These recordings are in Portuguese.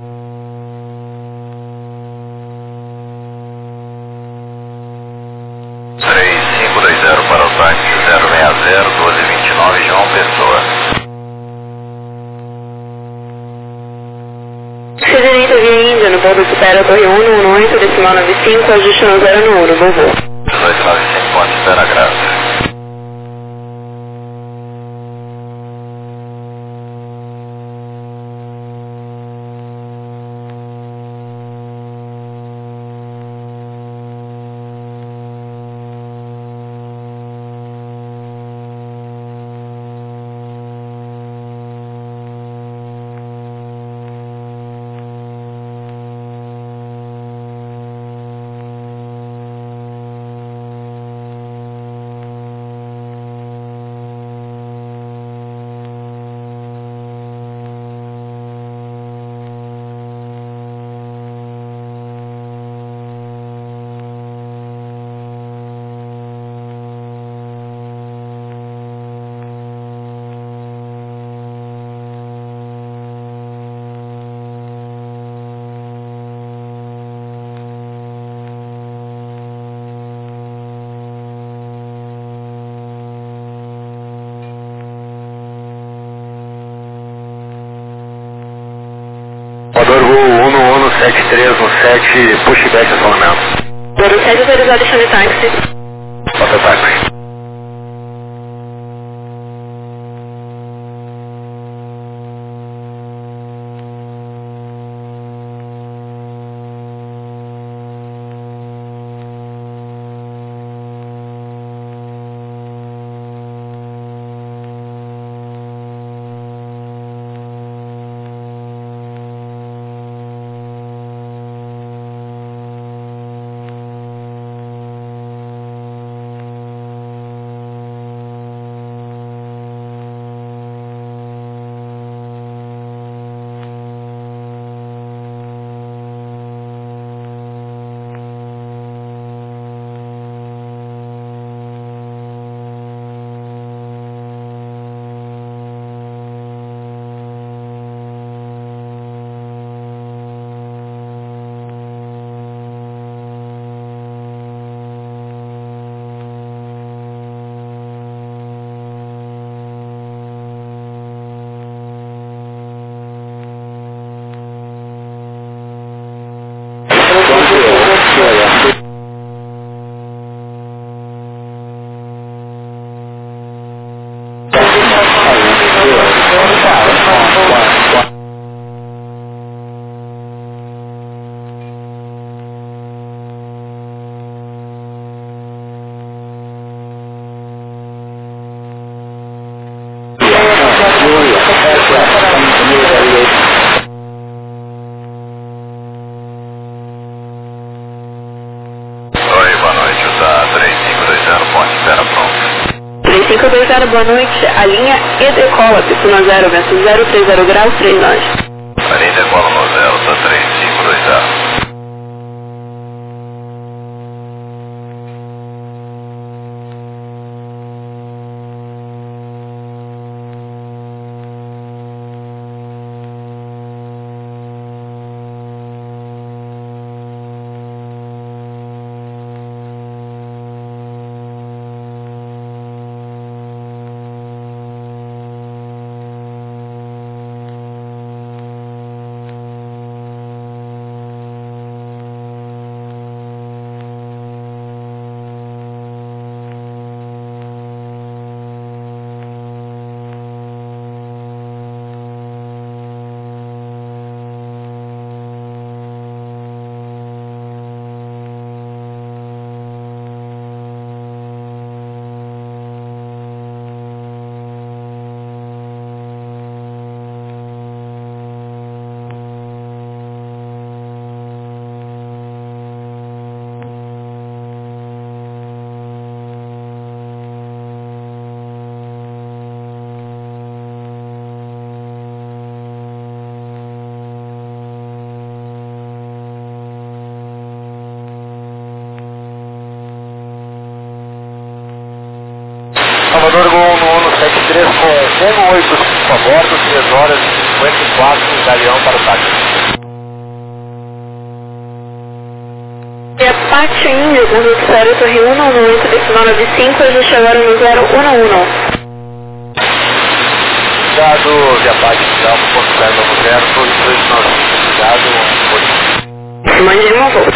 3520 para o táxi 060 1229 João Pessoa. Direita via Índia, no voo supera Torre 118, decimal 95, ajuste no 0 no 1, no voo. 1895, ponte espera Graça. Motor Gol 117317, pushback acionamento. Motor 7 autorizado, chame táxi. Bota táxi. Oi, boa noite, tá 3520, ponte espera pronto. 3520, boa noite, a linha E decola, piscina 0, vento 030 graus, 3 nós. A linha decola no 0, tá 3520. Salvador Gol no 173 com 185 a bordo, 3 horas e 54, Galeão para o táxi. Baixo Índio, conduto espera Torre 118, decimal 95, ajuste agora no 011. Dado via parte final, ponto 090, Torre 295, dado, Mande uma volta.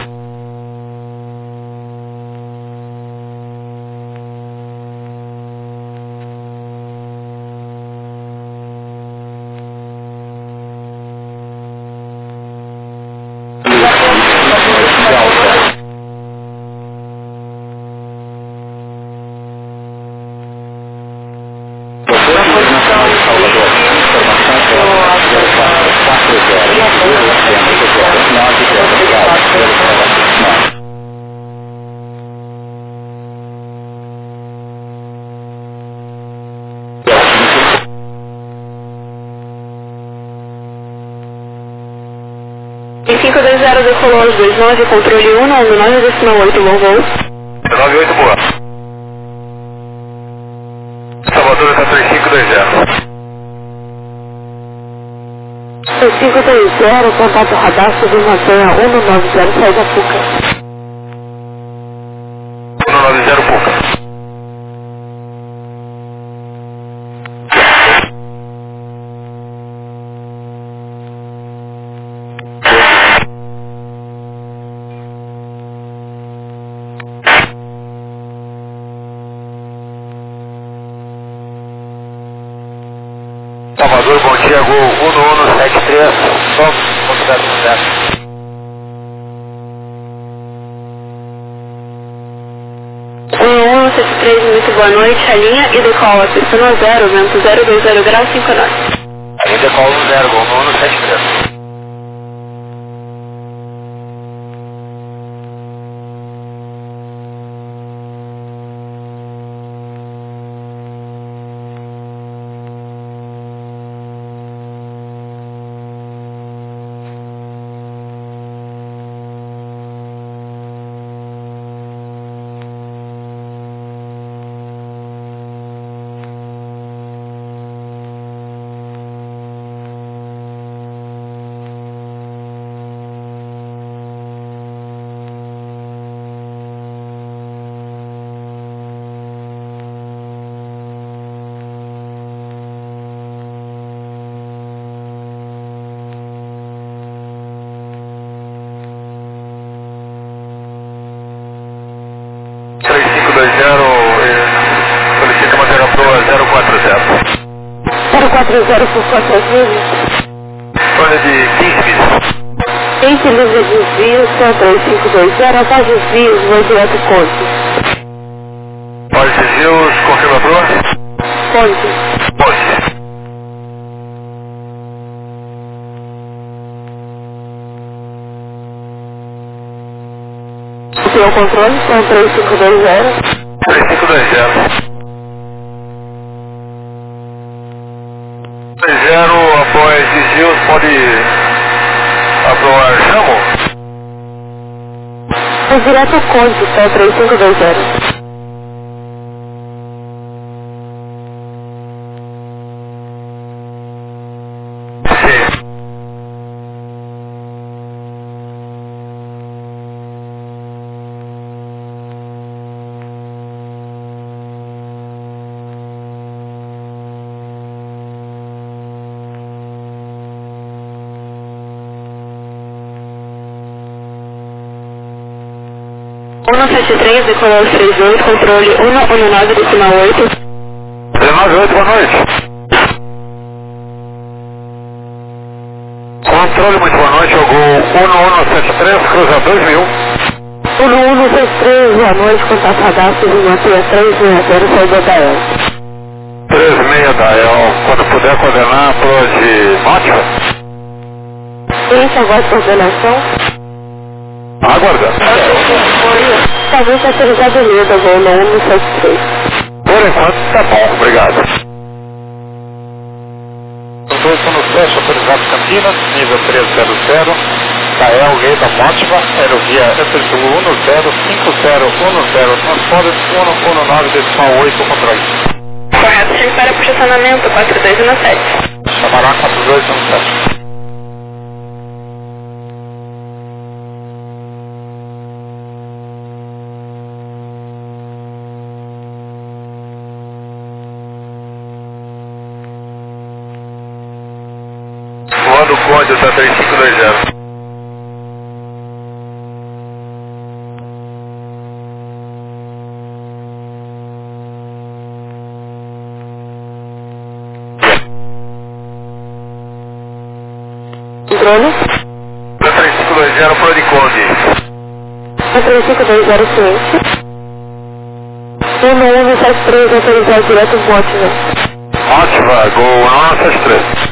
Em 520 decolou aos 29, controle 119, decimal 8, bom voo. 98, boa. Salvador está 3520. 3530, contato radar, submantenha 190, sai da Puca. 190, Puca. Salvador, bom dia, Gol 1173, Santos, ponto 1173, muito boa noite, a linha e decola, pistão 0, vento 020 graus 5 norte. Aí decola 0, Gol 1173. Solicita manter a proa 040. 040 por quantas vezes? Torre de 15 milhas. 15 livre desvios, são 3520, após desvios, vou direto Conte. Pode desvios, confirma a proa? Conte. Pode. O seu controle, são 3520. 3520. 30 após desvios, pode aprovar chamo? É direto Conte, são 3520. Sim. 173, decolou aos 32, controle 119, decimal 8. 198, boa noite. Controle, muito boa noite, eu Gol 1173, cruza 2001. 1173, boa noite, contato radastro, mantenha 360, saída da El. 36 da El, quando puder coordenar a proa de Nótica. Sim, agora de coordenação. Aguardando. Talvez autorizado Leda, voo no 173. Por enquanto, tá bom, obrigado. Doutor, no teste autorizado Campinas, nível 300, Tael Leda Mótiva, aerovia Epsilon 105010, transporte 119, decimal 8, controle. Correto, time para por estacionamento 4217. Chamará 4217. Conde, tá 3520. Controle? 3520 Pro de Conde. 3520 ciente. 1173 autorizado direto Motiva. Motiva, Gol 163.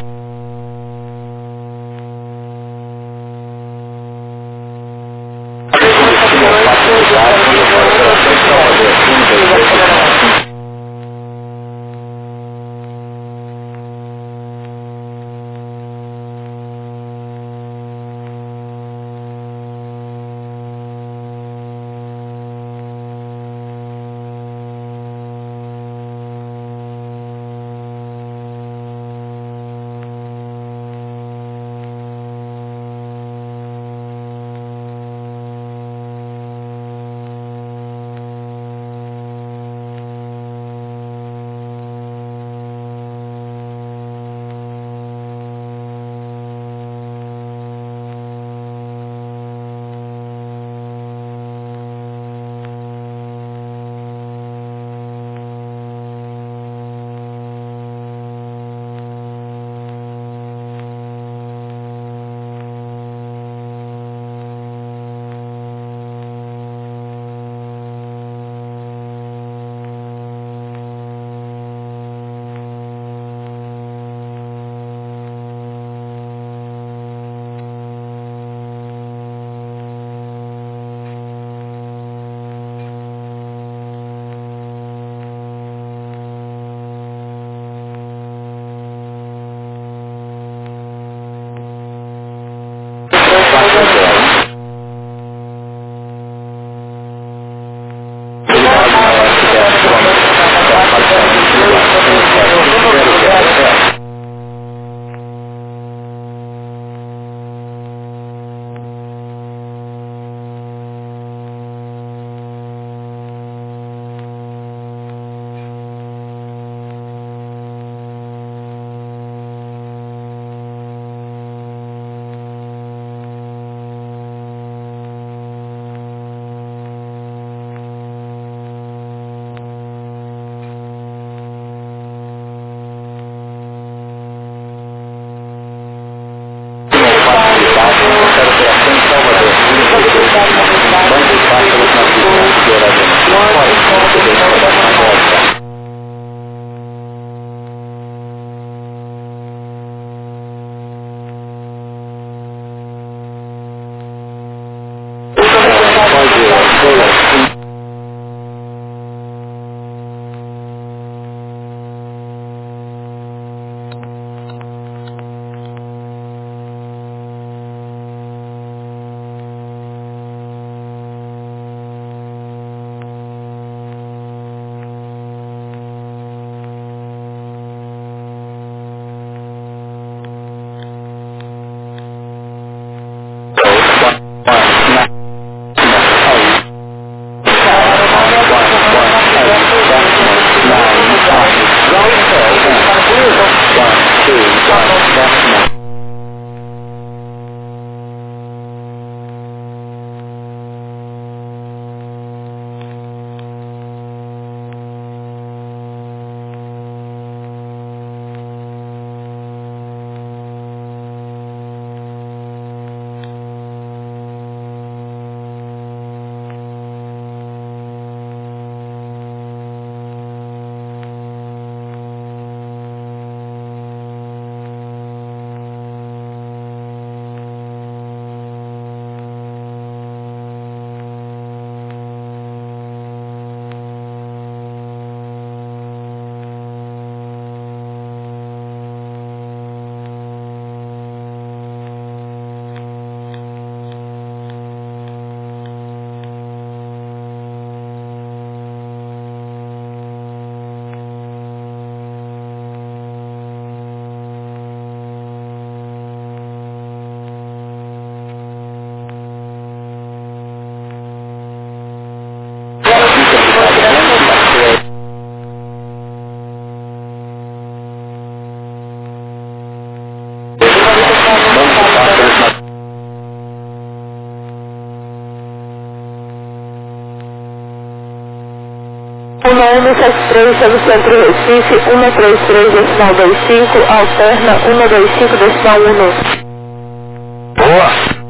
173, sobre o Centro Recife, 133,25, alterna 125,1. Boa.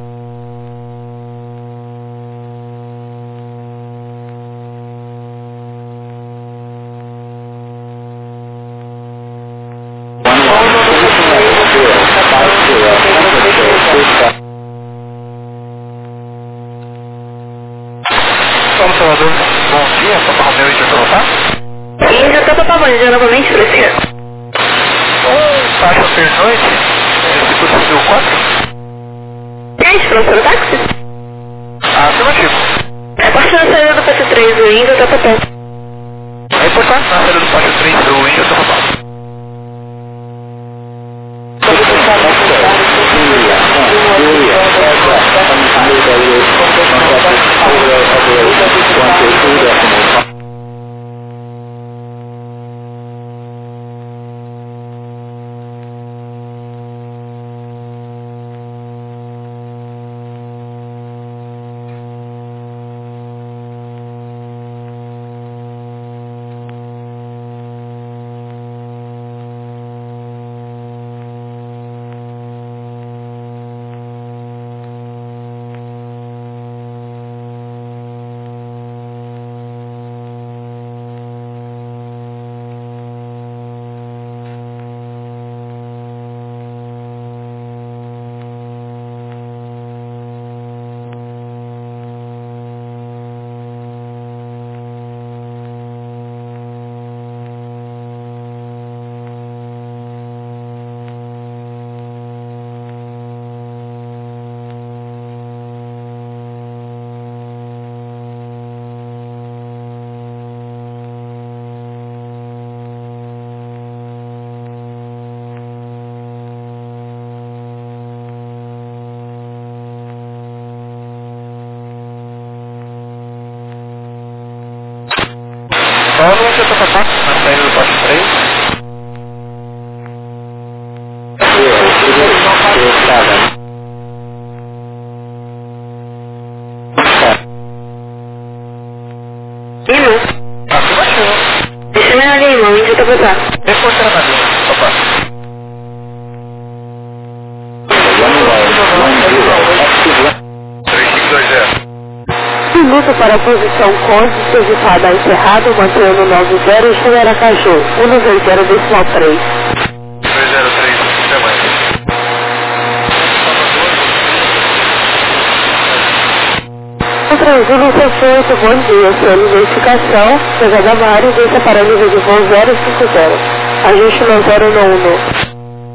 Paulo Salvador, bom dia, Papa Romeu e Índia Totopá. Índia Totopá, bom dia novamente, Felicia. Taxa pernoite, Instituto Civil 4. E aí, pronto, no táxi? Afirmativo. É a partir da saída do PC3 do Índia Totopá. É importante na saída do Pátio 3 do Índia Totopá. Paulo Índia Totopá, na saída do Pátio 3. Lima? Afirmativo. Deixa-me na Lima, o Índia Totopá. Reforçar na linha, Totopá. Piloto para a posição Conde, registrada encerrado, mantendo 90 e chega Aracaju, 120,3. 203, demais. Tranquilo 68, bom dia, sua identificação, chegada Mário, deixa para nível de voo 050. Ajuste no 091.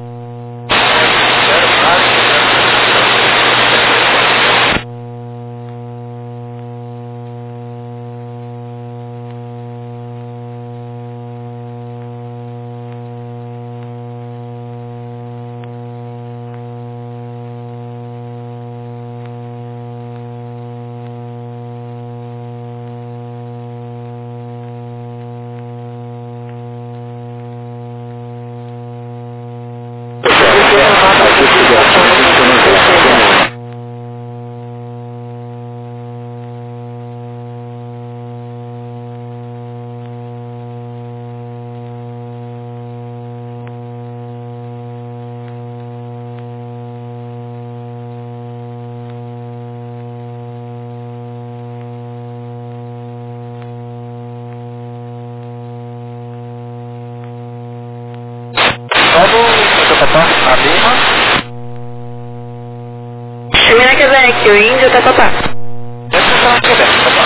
Paulo Índia Totopá, a Lima. Chega Quebec, o Índia Totopá. Reforçar na Quebec, Totopá.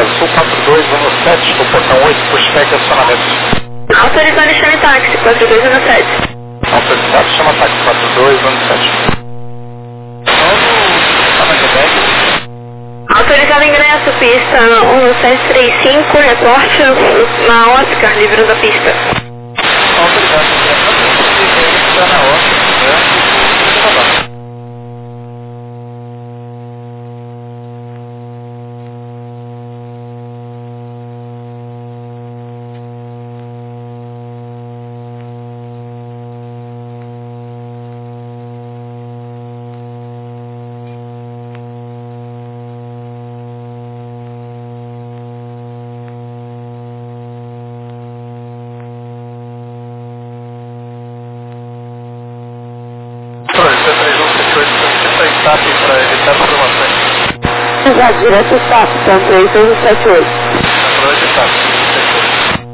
Azul 4217, no portão 8, pushback acionamento. Autorizando Alexandre Táxi, 4217. Autorizado, chama táxi 4217. Autorizado ingresso, pista 1735, reporte na Oscar, livrando a pista. Autorizado ingresso, está na Oscar, para evitar informações. Exato, direto TAP, então 3178. Controle de TAP, 78.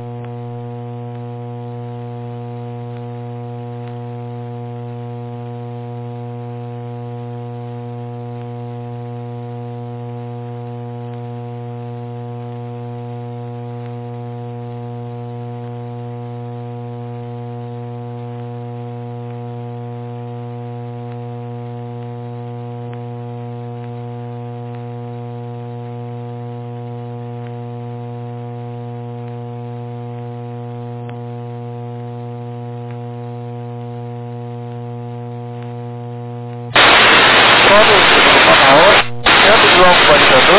Sendo João validador,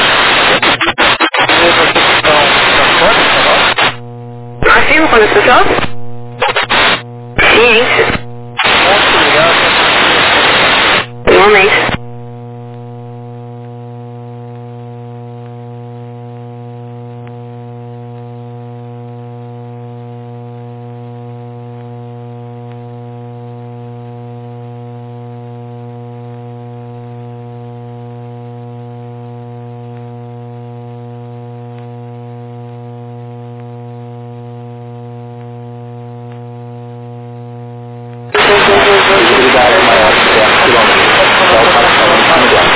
e vocês estão transportes para nós? Afirmo quando você joga? Ciência. Muito obrigado. Igualmente. Visibilidade maior de 10 km. É o parcelão familiar.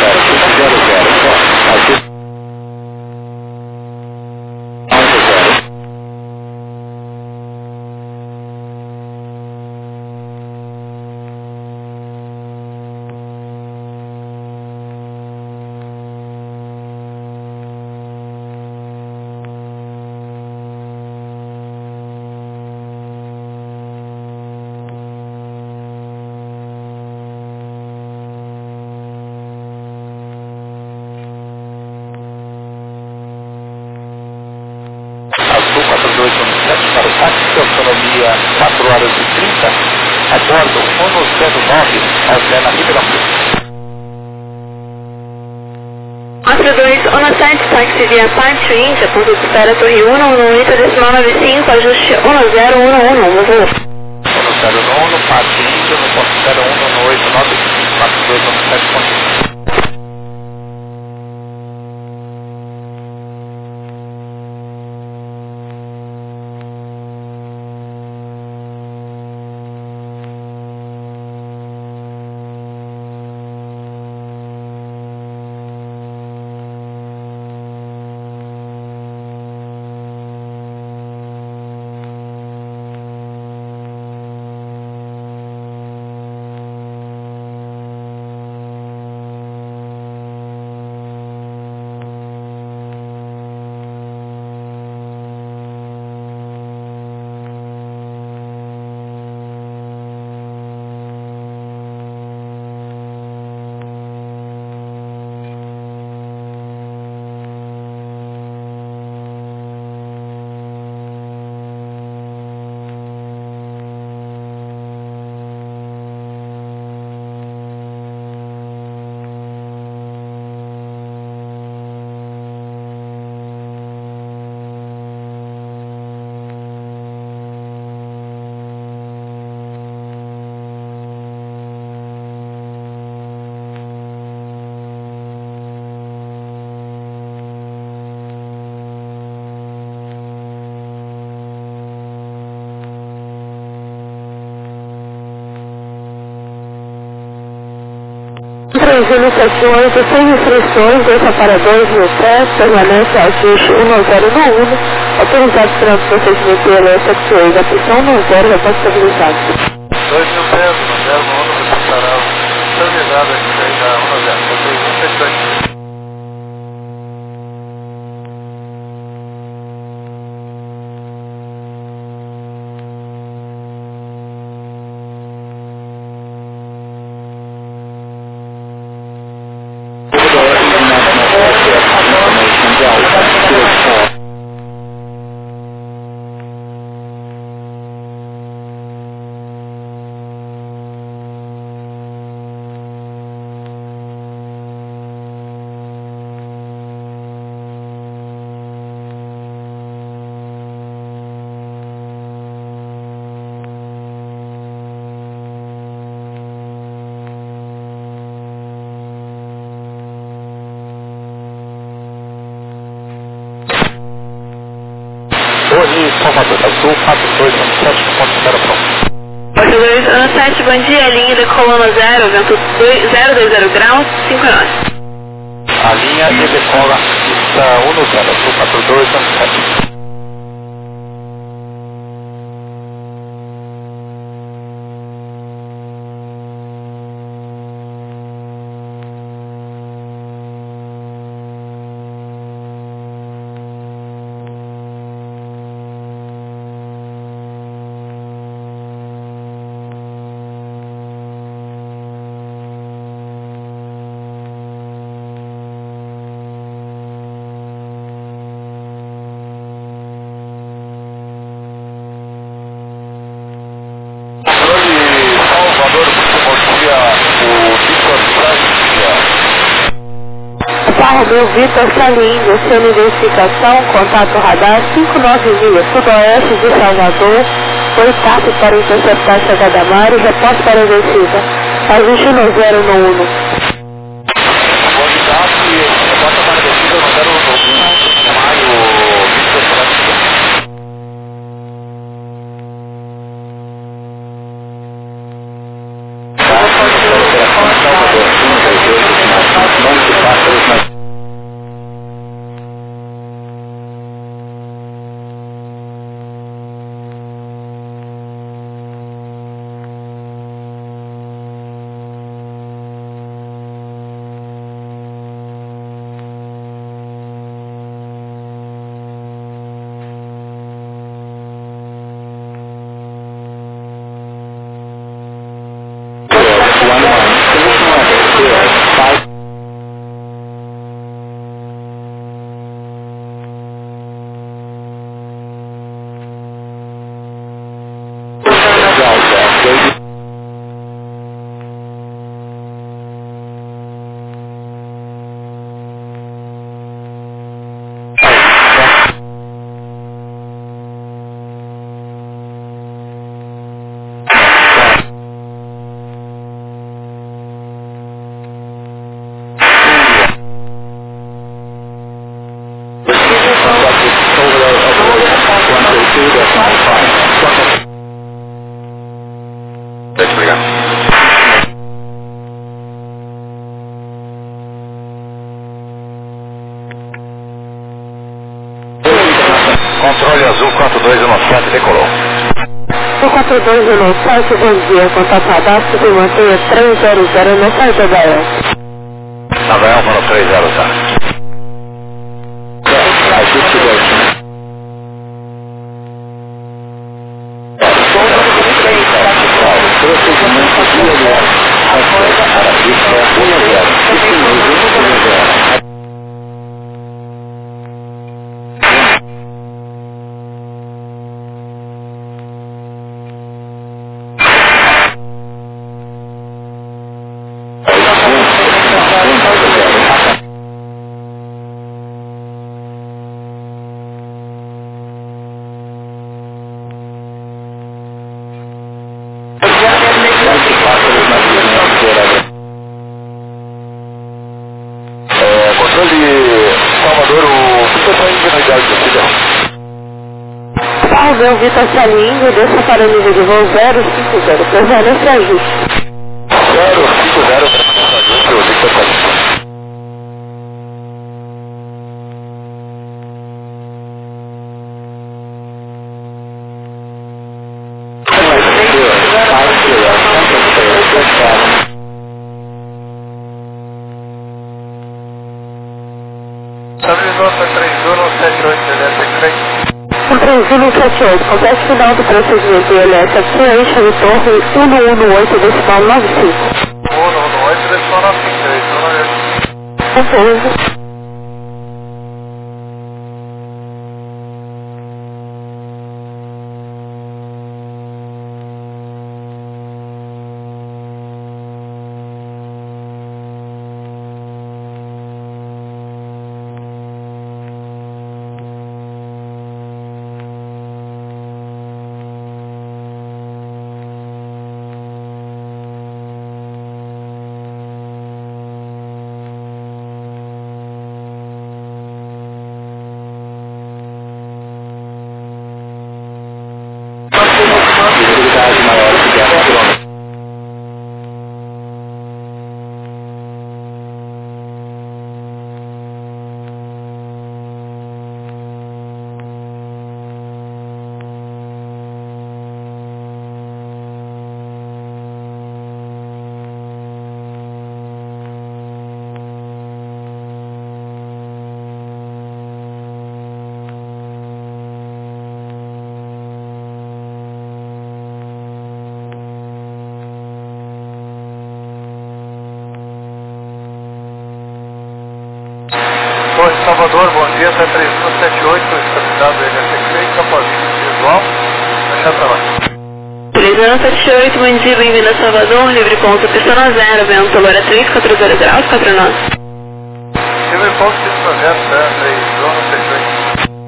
1700. Aqui. 11. Azul 4217 para o táxi, autonomia 4 horas e 30, a bordo 109, Alzena Ribeirão Preto. 4217, táxi via Pátio Índia, ponto de espera Torre 1, no ITA decimal 95, ajuste 10111, voo. 101 no Pátio Índia, no ponto 01 no 89, 4217. 3 Júlio 78, sem restrições, desça para 2.000 pés, permanece ajuste 10 no 1, autorizado para procedimento de alerta que da pressão 10, repórte estabilizado. 2.000 pés, 10 no 1, reportará estabilizado aqui aí da 10, Hoje, Salvador Azul, 4217, considera pronto. 4217, bom dia, linha de coluna 0, vento 020 graus, 5 nós. A linha de decola está 10, Azul 4217. Carro Vitor Salim, sendo identificação, contato radar 590, sudoeste de Salvador, foi TAP para interceptar chegada Mário, repórte para descida, ajuste no 0 no 1. repórta para descida no 0 no 1, Mário Vitor Salim. Controle Azul 4217, decolou. O 4217, bom dia, contato radar, se mantenha 300 na saída da EL. Nova Elfa no 300. Ajuste 2. Salve, Vitor Salim, desça para o nível de voo 050, permanece ajuste. 050, permanece ajuste, 3178, complexo final do procedimento ILS, eixo de torre 118 decimal 95. 118 decimal 95, é isso, Pouso. Velocidade maior que 10 km. Torre Salvador, bom dia, até 3178, estabilidade do ILS, Capozinho visual, deixar pra lá. 3178, bom dia, bem-vindo a Salvador, livre ponto, pista 0, vento, agora 340 graus, 4 nós. Livre ponto, pista 0, 3178.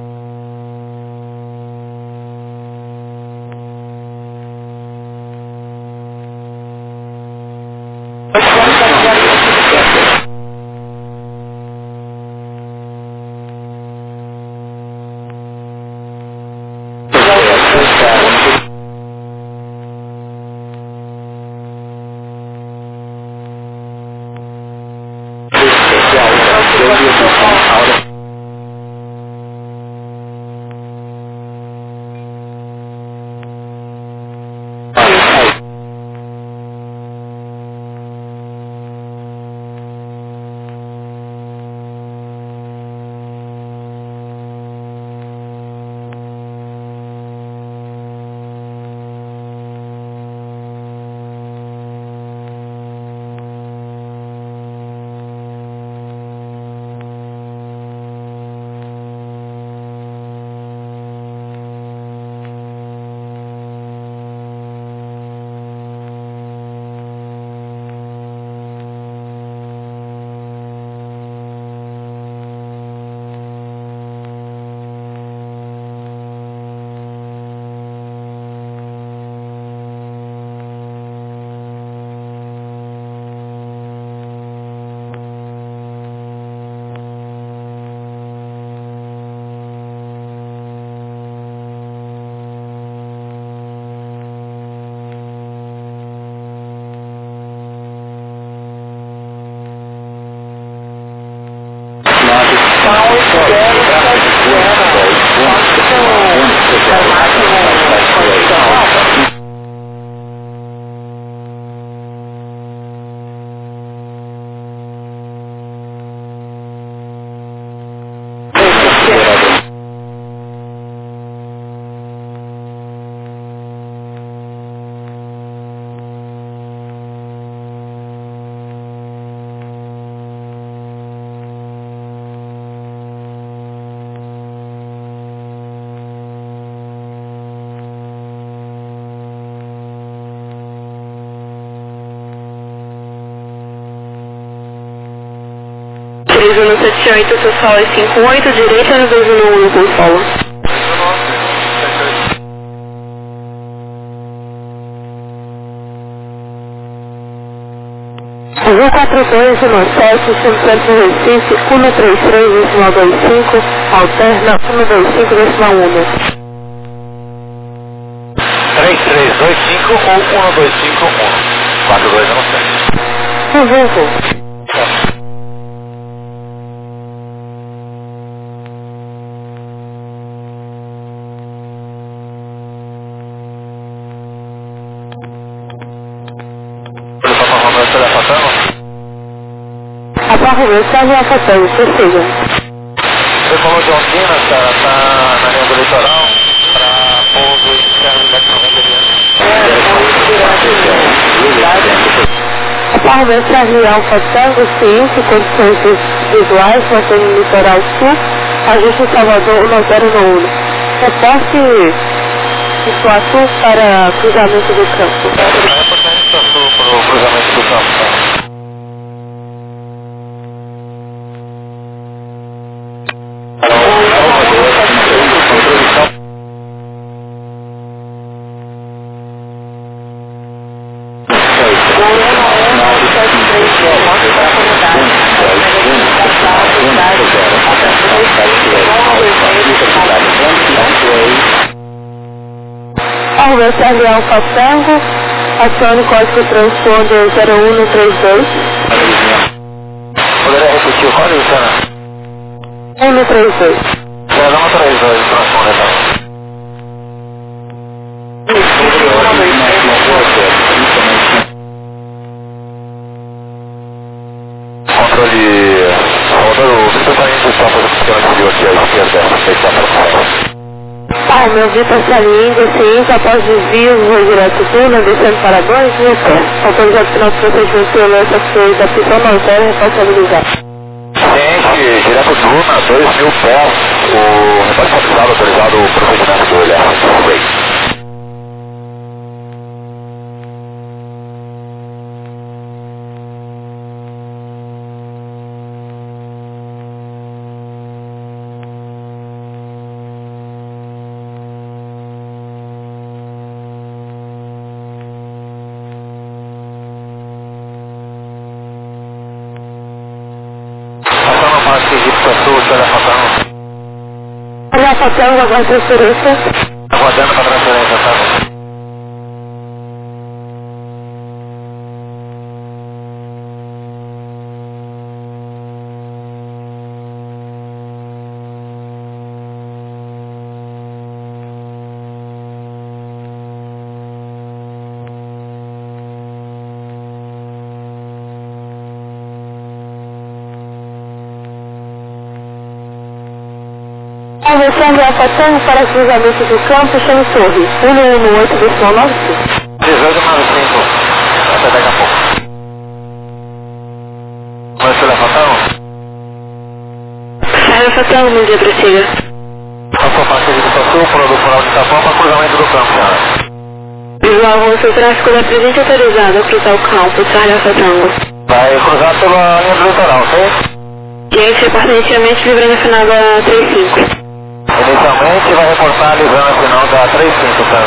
No 78, seu sol é 58, direita no 211 com solo. 142 no 7, centro Recife, 133 decimal 25, alterna 125 decimal 1. 3325 ou 1251. 42 eu não sei. A barra mensagem é afastando, prossiga. Você falou de Ondina, cara, tá na linha do litoral. Charlie Alfa Tango, ciência, condições visuais, mantendo o litoral sul, ajuste Salvador 1091. Reporte Ituatu para cruzamento do campo. Reportagem Ituatu para o cruzamento do campo. Charlie Alfa Tango, acione código transponder 0132. Poderia repetir o código, Sana? 132. 0132, transponder, tá? Controle Salvador, o Vitor está indo para fazer funcionamento civil aqui à esquerda, está para Meu Vitor saindo, ciência, após desvios, voo direto Tuna, descendo para 2 e pé. Autorizado final do procedimento pelo SFC da pista Nortéria, responsabilizado. Ciente, direto Tuna, 2.000 pés, o repórter autorizado o procedimento do LR. Alfa Tango, aguarda transferência. Aguardando para transferência, tá? Charlie Alfa Tango para cruzamento do campo, chame Torre. 118 decimal 95. 1895. Até daqui a pouco. Vai ser levantado? Charlie Alfa Tango, bom dia, prossiga. Passou parte de Ituatu, produto rural de Itapão para cruzamento do campo, senhora. Visual, seu tráfego da presente autorizado a cruzar o campo, Charlie Alfa Tango. Vai cruzar pela linha do litoral, ok? Gente, aparentemente livrando a final da 35. Inicialmente vai reportar livrando a final da 35, tá?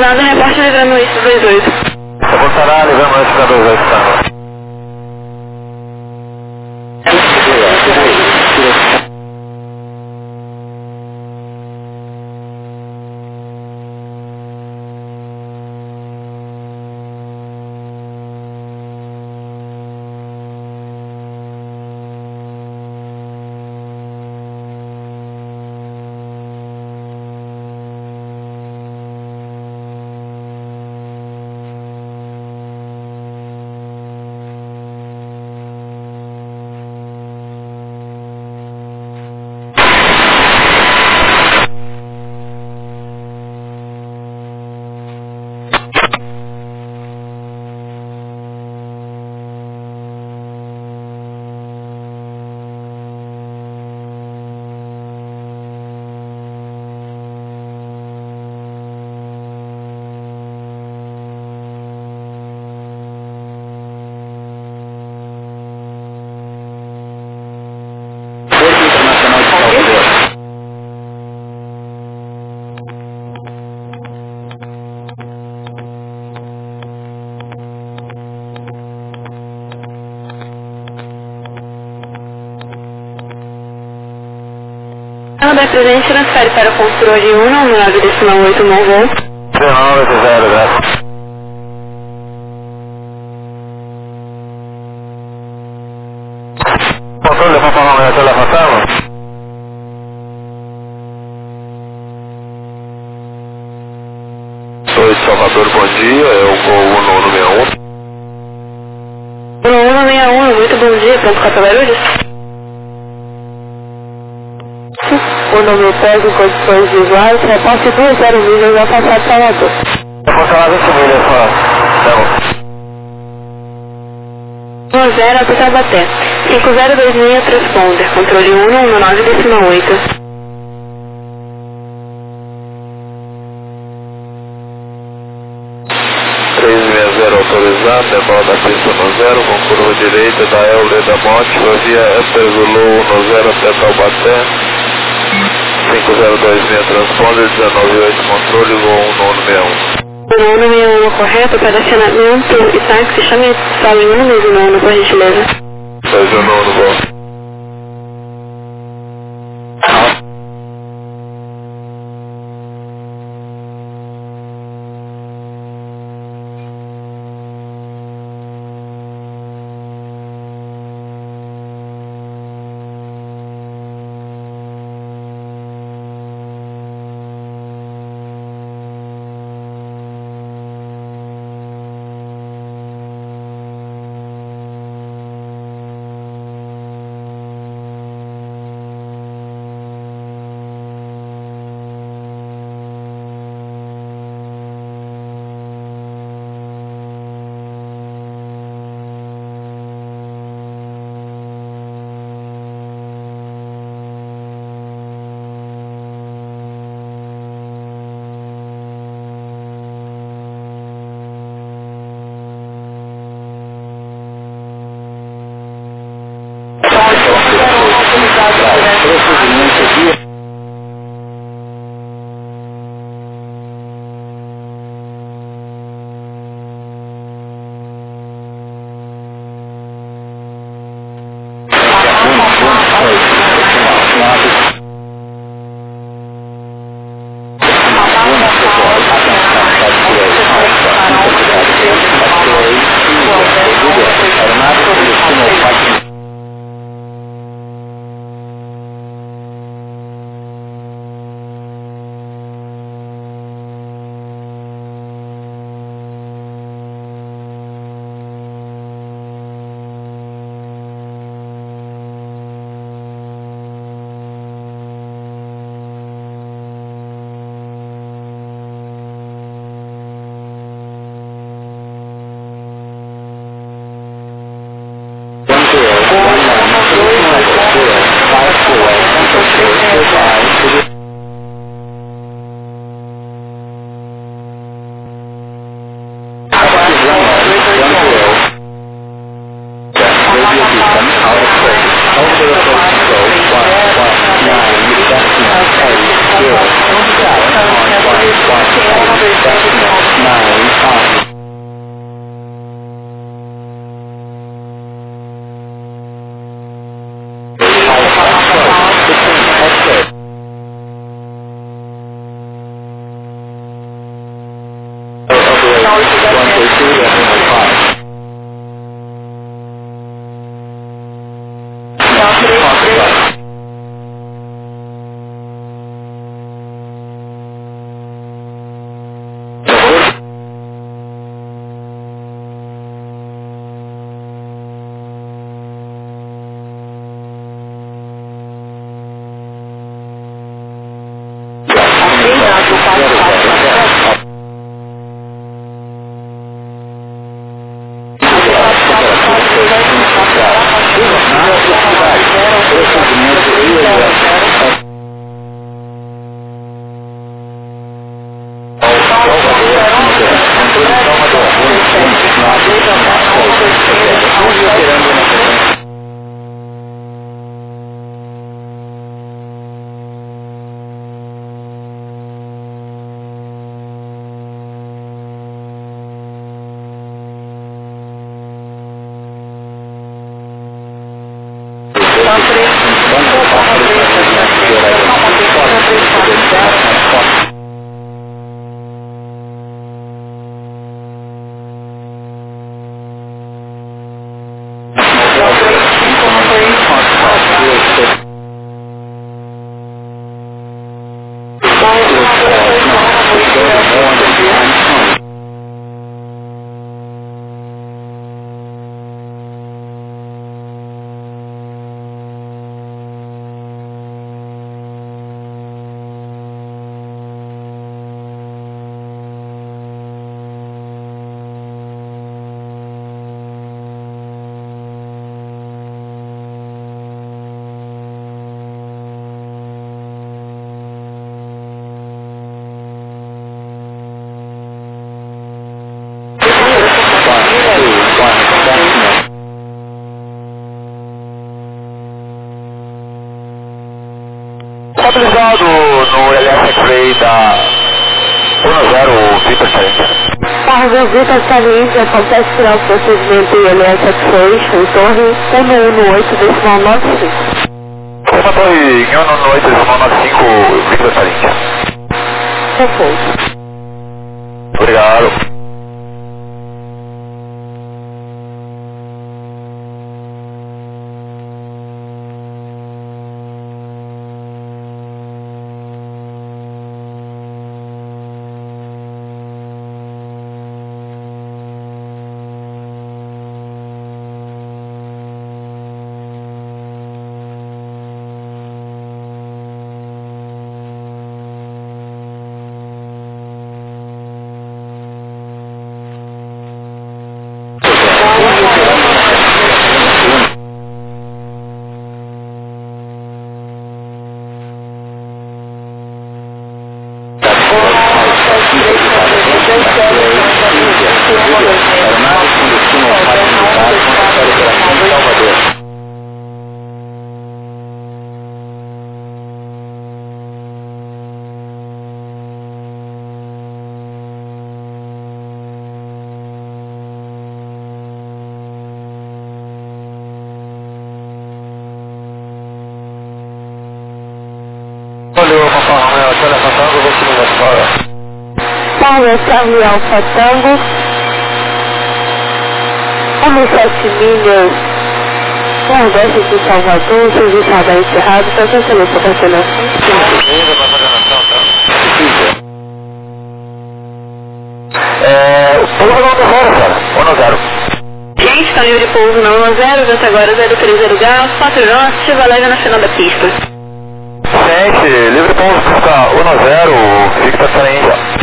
Fernando, repórter livrando isso 28. Reportará, livrando isso 28, tá? Da presente transfere para o controle 1, 9,8 Monvon. 19, graças. Controle, vamos falar amanhã pela fantasma? Oi, Salvador, bom dia, eu vou o 161. 161, muito bom dia, pronto para Guarulhos? O nome pede em condições visuais, repasse 2 milhas ao passar de Salvador. Eu vou falar 20 milhas só. Tá bom. 10 até Taubaté. 5026 transponder, controle 1, 19,8. 360 autorizado, demora da pista no 0, com curva direita da Euler da Mótica, via Zulu 10 até Taubaté, 5026 transponder, 19,8 controle, voo 161. 161 correto, operacionamento e táxi, chame sala em 1 por gentileza. 2 voo. taxiway da 10 Victor Salinha. Carro do Vitor Saliente, acontece tirar o procedimento ILS Taxation, torre 1118,95. Uma torre 1118,95 Victor Salinha. Perfeito. Obrigado. Valeu, Rafa Romeo, Telefantango, vou seguir na fora. Paulo Charlie Alfa Tango, 17 milhas, Nordeste de Salvador, serviço radar encerrado, presente ali para cancelação. Pouso na 10, cara. 10. Gente, está livre de pouso na 10, vence agora 030 graus, 4 nós, ativa leve na final da pista. Gente, livre pouso, busca 10, Victor Salinha.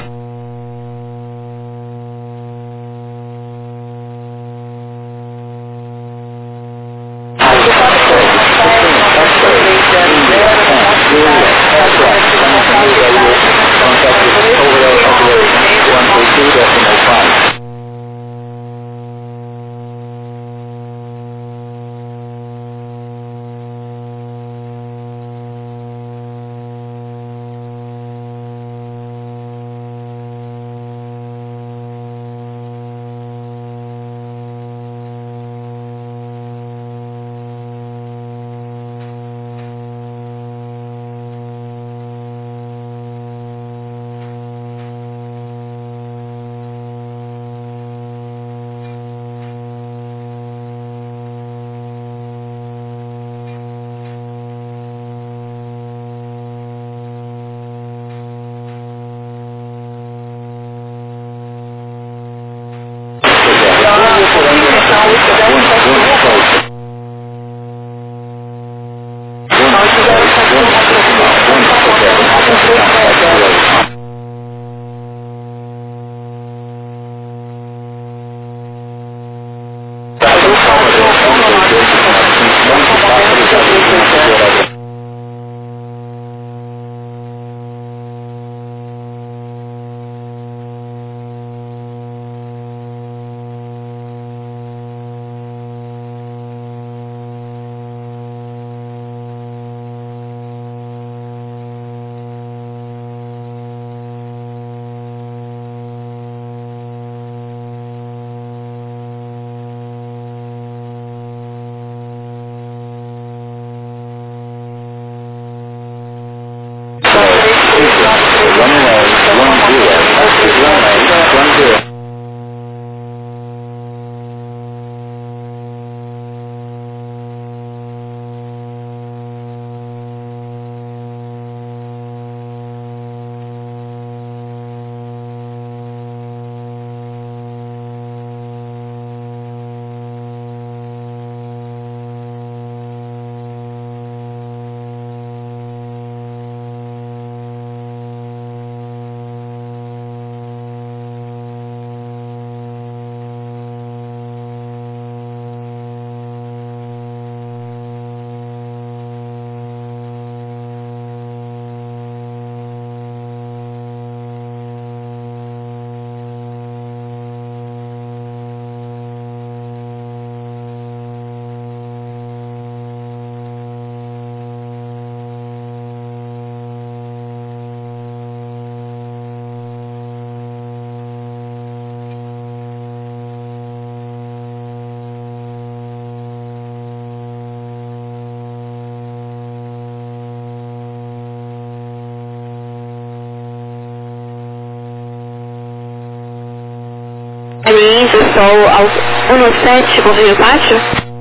Índio, Sol, ao 17, Bonzinho Pátio?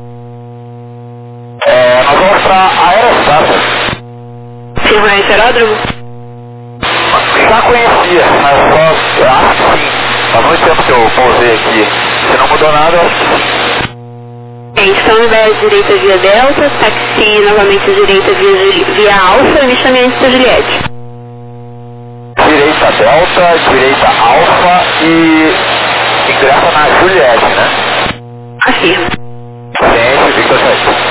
Nós vamos pra Aerostácia. Você conhece aeródromo? Já conhecia, mas só acho que sim. Faz muito tempo que eu pousei aqui. Se não mudou nada, eu acho que sim. Então, ao invés de direita via Delta, táxi novamente direita via Alfa e me chame antes da Juliette. Direita Delta, direita Alfa e ingressa na Juliette, né? Afirma. Ciência, Victor 7.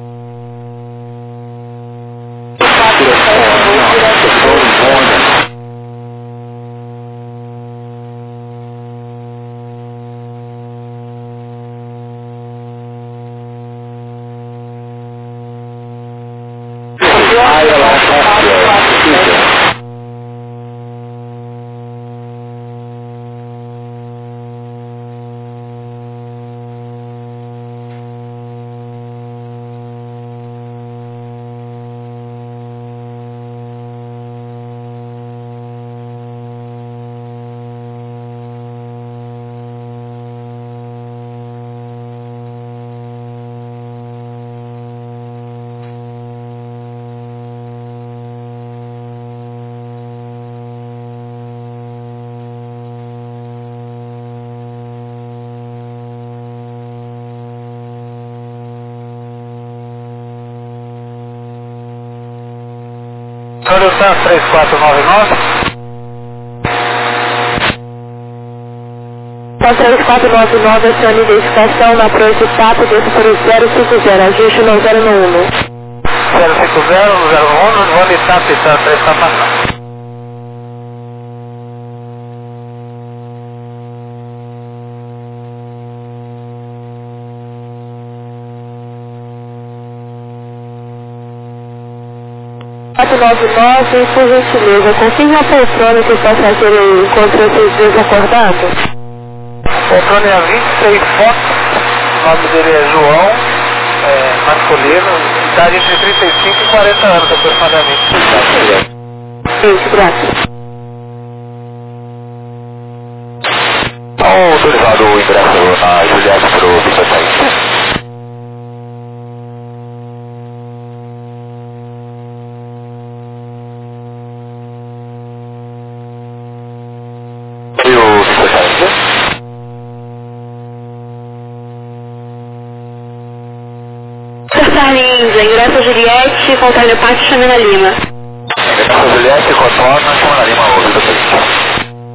Solução 3499. Então, 3499, acione identificação na Proje Pato, descendo 050, ajuste no 091. 050, no 01, vou listar a pista 3499. Por gentileza, confirme a poltrona que o passageiro encontrou esses desacordados? Poltrona é 26 fotos, o nome dele é João, masculino, idade entre 35 e 40 anos aproximadamente. Gente, graças. Autorizado o ingresso na Juliette para o Victor 7. Carlinhos, ingresso Juliette, Contorno Pátio, Chamina Lima. Ingresso Juliette, Contorno, Chamina Lima, o Victor 7.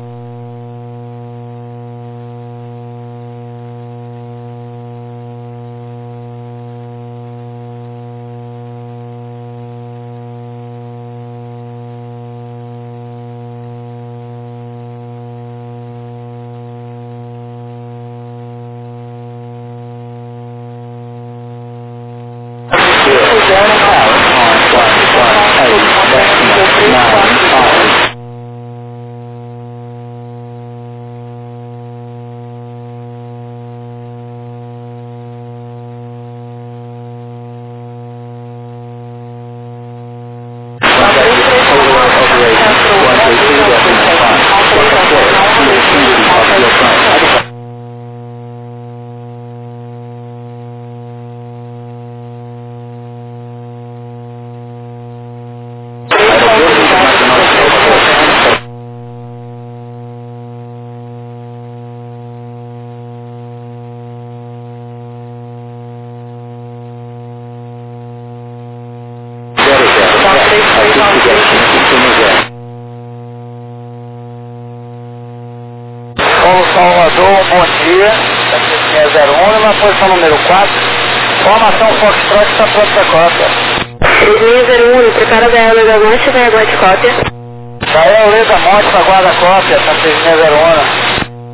Salvador, bom dia, da 01, na posição número 4, formação Foxtrot está pronta para cópia. 3601, prepara da Eula da Monte, vai aguarde cópia. Da Eula da Monte, aguarda cópia, está 3601.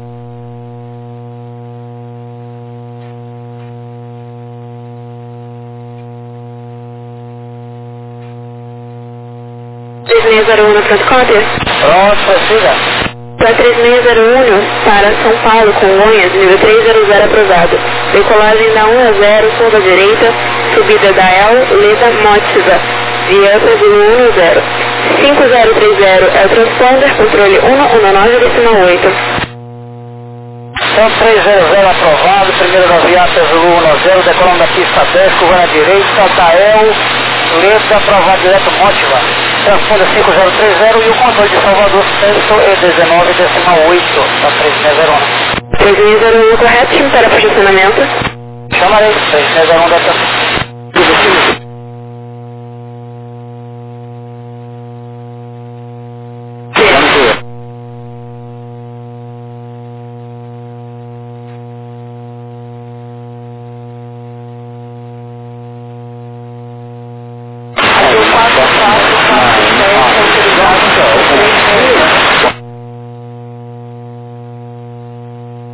Pronto, cópia? Pronto, prossiga. Para 3601 para São Paulo, Congonhas, nível 300 aprovado. Decolagem da 1 a 0, curva direita, subida da Leda Mótica, via Brasil 10. 5030 é o transponder, controle 119,8. Então 300 aprovado, primeiro no Viata Zulu 10, decolando da pista 10, curva na direita, Dael, Leda, aprovado direto Motiva. Transponder 5030 e o controle de Salvador Centro é 19,8, da 3601. 3601 correto, time para posicionamento. Chamarei 3601 da